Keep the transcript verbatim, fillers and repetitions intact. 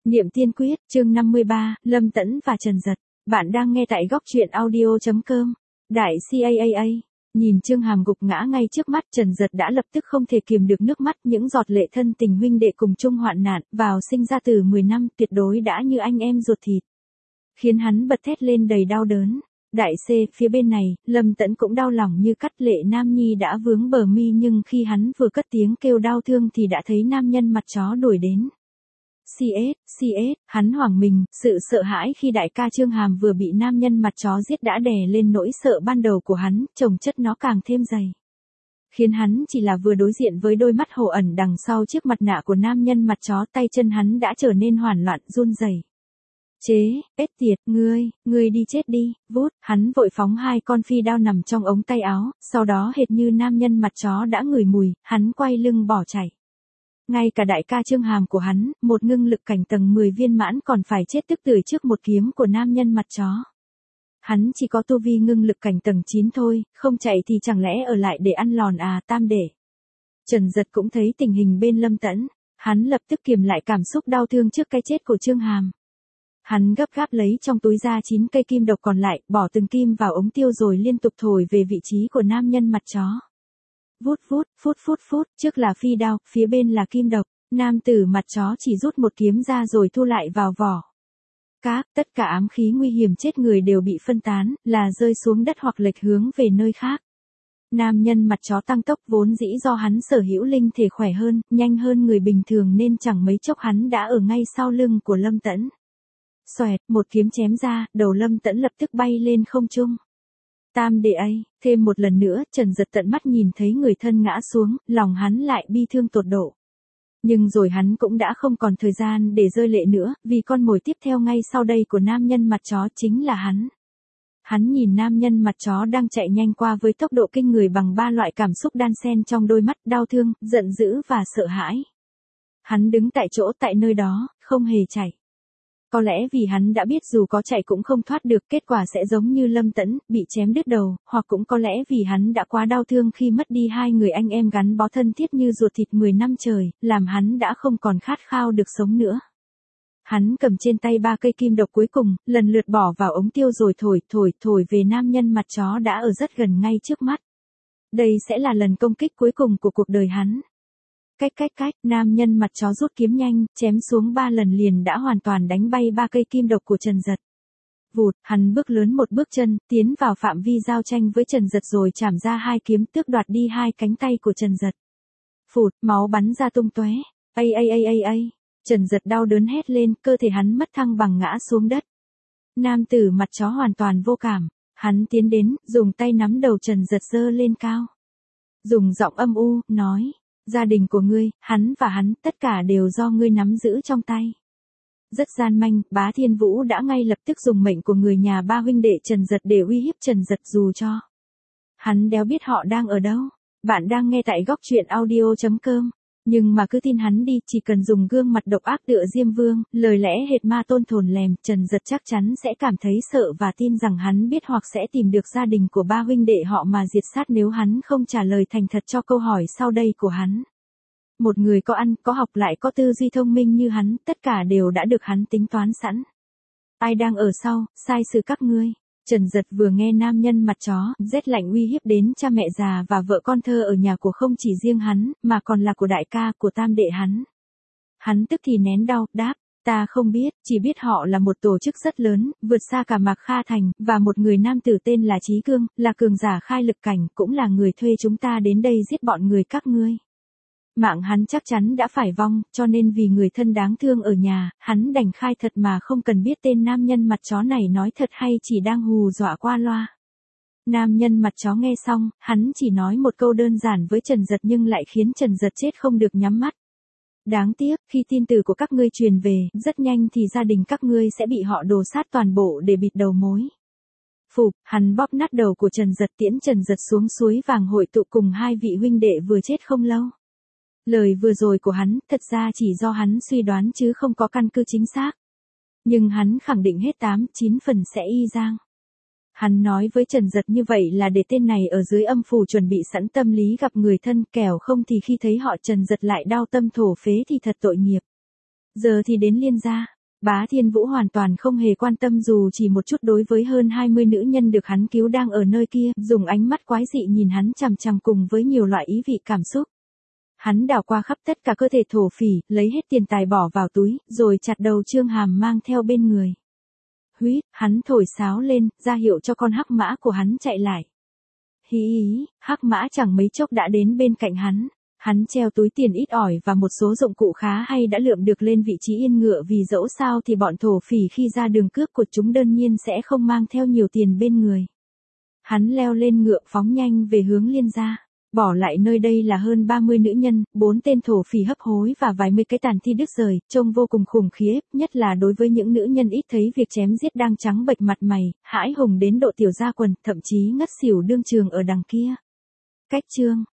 Niệm Tiên Quyết, chương năm mươi ba, Lâm Tẫn và Trần Dật. Bạn đang nghe tại góc truyện audio chấm com. Đại ca. Nhìn Trương Hàm gục ngã ngay trước mắt, Trần Dật đã lập tức không thể kiềm được nước mắt, những giọt lệ thân tình huynh đệ cùng chung hoạn nạn, vào sinh ra từ mười năm, tuyệt đối đã như anh em ruột thịt. Khiến hắn bật thét lên đầy đau đớn. Đại C, phía bên này, Lâm Tẫn cũng đau lòng như cắt, lệ nam nhi đã vướng bờ mi, nhưng khi hắn vừa cất tiếng kêu đau thương thì đã thấy nam nhân mặt chó đuổi đến. xê ét, xê ét, hắn hoảng mình, sự sợ hãi khi đại ca Trương Hàm vừa bị nam nhân mặt chó giết đã đè lên nỗi sợ ban đầu của hắn, chồng chất nó càng thêm dày. Khiến hắn chỉ là vừa đối diện với đôi mắt hồ ẩn đằng sau chiếc mặt nạ của nam nhân mặt chó, tay chân hắn đã trở nên hoảng loạn, run rẩy. Chế, ết tiệt, ngươi, ngươi đi chết đi, vút, hắn vội phóng hai con phi đao nằm trong ống tay áo, sau đó hệt như nam nhân mặt chó đã ngửi mùi, hắn quay lưng bỏ chạy. Ngay cả đại ca Trương Hàm của hắn, một ngưng lực cảnh tầng mười viên mãn còn phải chết tức tưởi trước một kiếm của nam nhân mặt chó. Hắn chỉ có tu vi ngưng lực cảnh tầng chín thôi, không chạy thì chẳng lẽ ở lại để ăn lòn à, tam đệ. Trần Dật cũng thấy tình hình bên Lâm Tẫn, hắn lập tức kiềm lại cảm xúc đau thương trước cái chết của Trương Hàm. Hắn gấp gáp lấy trong túi ra chín cây kim độc còn lại, bỏ từng kim vào ống tiêu rồi liên tục thổi về vị trí của nam nhân mặt chó. Vút vút, phút phút phút, trước là phi đao, phía bên là kim độc, nam tử mặt chó chỉ rút một kiếm ra rồi thu lại vào vỏ. Các, tất cả ám khí nguy hiểm chết người đều bị phân tán, là rơi xuống đất hoặc lệch hướng về nơi khác. Nam nhân mặt chó tăng tốc, vốn dĩ do hắn sở hữu linh thể khỏe hơn, nhanh hơn người bình thường nên chẳng mấy chốc hắn đã ở ngay sau lưng của Lâm Tẫn. Xoẹt, một kiếm chém ra, đầu Lâm Tẫn lập tức bay lên không trung. Tam đệ ấy, thêm một lần nữa, Trần Dật tận mắt nhìn thấy người thân ngã xuống, lòng hắn lại bi thương tột độ. Nhưng rồi hắn cũng đã không còn thời gian để rơi lệ nữa, vì con mồi tiếp theo ngay sau đây của nam nhân mặt chó chính là hắn. Hắn nhìn nam nhân mặt chó đang chạy nhanh qua với tốc độ kinh người bằng ba loại cảm xúc đan xen trong đôi mắt, đau thương, giận dữ và sợ hãi. Hắn đứng tại chỗ tại nơi đó, không hề chạy. Có lẽ vì hắn đã biết dù có chạy cũng không thoát được, kết quả sẽ giống như Lâm Tẫn, bị chém đứt đầu, hoặc cũng có lẽ vì hắn đã quá đau thương khi mất đi hai người anh em gắn bó thân thiết như ruột thịt mười năm trời, làm hắn đã không còn khát khao được sống nữa. Hắn cầm trên tay ba cây kim độc cuối cùng, lần lượt bỏ vào ống tiêu rồi thổi, thổi, thổi về nam nhân mặt chó đã ở rất gần ngay trước mắt. Đây sẽ là lần công kích cuối cùng của cuộc đời hắn. Cách cách cách, nam nhân mặt chó rút kiếm nhanh, chém xuống ba lần liền đã hoàn toàn đánh bay ba cây kim độc của Trần Dật. Vụt, hắn bước lớn một bước chân, tiến vào phạm vi giao tranh với Trần Dật rồi chảm ra hai kiếm, tước đoạt đi hai cánh tay của Trần Dật. Phụt, máu bắn ra tung tóe. Ây ây ây ây ây. Trần Dật đau đớn hét lên, cơ thể hắn mất thăng bằng ngã xuống đất. Nam tử mặt chó hoàn toàn vô cảm, hắn tiến đến, dùng tay nắm đầu Trần Dật giơ lên cao. Dùng giọng âm u, nói. Gia đình của ngươi, hắn và hắn, tất cả đều do ngươi nắm giữ trong tay. Rất gian manh, Bá Thiên Vũ đã ngay lập tức dùng mệnh của người nhà ba huynh đệ Trần Dật để uy hiếp Trần Dật dù cho hắn đéo biết họ đang ở đâu. Bạn đang nghe tại góc truyện audio chấm com. Nhưng mà cứ tin hắn đi, chỉ cần dùng gương mặt độc ác tựa Diêm Vương, lời lẽ hệt ma tôn thồn lèm, Trần Dật chắc chắn sẽ cảm thấy sợ và tin rằng hắn biết hoặc sẽ tìm được gia đình của ba huynh đệ họ mà diệt sát nếu hắn không trả lời thành thật cho câu hỏi sau đây của hắn. Một người có ăn, có học lại có tư duy thông minh như hắn, tất cả đều đã được hắn tính toán sẵn. Ai đang ở sau, sai sự các ngươi. Trần Dật vừa nghe nam nhân mặt chó, rét lạnh uy hiếp đến cha mẹ già và vợ con thơ ở nhà của không chỉ riêng hắn, mà còn là của đại ca, của tam đệ hắn. Hắn tức thì nén đau, đáp, ta không biết, chỉ biết họ là một tổ chức rất lớn, vượt xa cả Mạc Kha Thành, và một người nam tử tên là Chí Cương, là cường giả khai lực cảnh, cũng là người thuê chúng ta đến đây giết bọn người các ngươi. Mạng hắn chắc chắn đã phải vong, cho nên vì người thân đáng thương ở nhà, hắn đành khai thật mà không cần biết tên nam nhân mặt chó này nói thật hay chỉ đang hù dọa qua loa. Nam nhân mặt chó nghe xong, hắn chỉ nói một câu đơn giản với Trần Dật nhưng lại khiến Trần Dật chết không được nhắm mắt. Đáng tiếc, khi tin từ của các ngươi truyền về, rất nhanh thì gia đình các ngươi sẽ bị họ đồ sát toàn bộ để bịt đầu mối. Phụp, hắn bóp nát đầu của Trần Dật, tiễn Trần Dật xuống suối vàng hội tụ cùng hai vị huynh đệ vừa chết không lâu. Lời vừa rồi của hắn, thật ra chỉ do hắn suy đoán chứ không có căn cứ chính xác. Nhưng hắn khẳng định hết tám, chín phần sẽ y giang. Hắn nói với Trần Dật như vậy là để tên này ở dưới âm phủ chuẩn bị sẵn tâm lý gặp người thân, kẻo không thì khi thấy họ Trần Dật lại đau tâm thổ phế thì thật tội nghiệp. Giờ thì đến Liên gia, Bá Thiên Vũ hoàn toàn không hề quan tâm dù chỉ một chút đối với hơn hai mươi nữ nhân được hắn cứu đang ở nơi kia, dùng ánh mắt quái dị nhìn hắn chằm chằm cùng với nhiều loại ý vị cảm xúc. Hắn đảo qua khắp tất cả cơ thể thổ phỉ, lấy hết tiền tài bỏ vào túi, rồi chặt đầu Trương Hàm mang theo bên người. Huýt, hắn thổi sáo lên, ra hiệu cho con hắc mã của hắn chạy lại. Hí ý, hắc mã chẳng mấy chốc đã đến bên cạnh hắn. Hắn treo túi tiền ít ỏi và một số dụng cụ khá hay đã lượm được lên vị trí yên ngựa vì dẫu sao thì bọn thổ phỉ khi ra đường cướp của chúng đơn nhiên sẽ không mang theo nhiều tiền bên người. Hắn leo lên ngựa phóng nhanh về hướng Liên gia. Bỏ lại nơi đây là hơn ba mươi nữ nhân, bốn tên thổ phỉ hấp hối và vài mươi cái tàn thi đứt rời, trông vô cùng khủng khiếp, nhất là đối với những nữ nhân ít thấy việc chém giết đang trắng bệch mặt mày, hãi hùng đến độ tiểu ra quần, thậm chí ngất xỉu đương trường ở đằng kia. Cách chương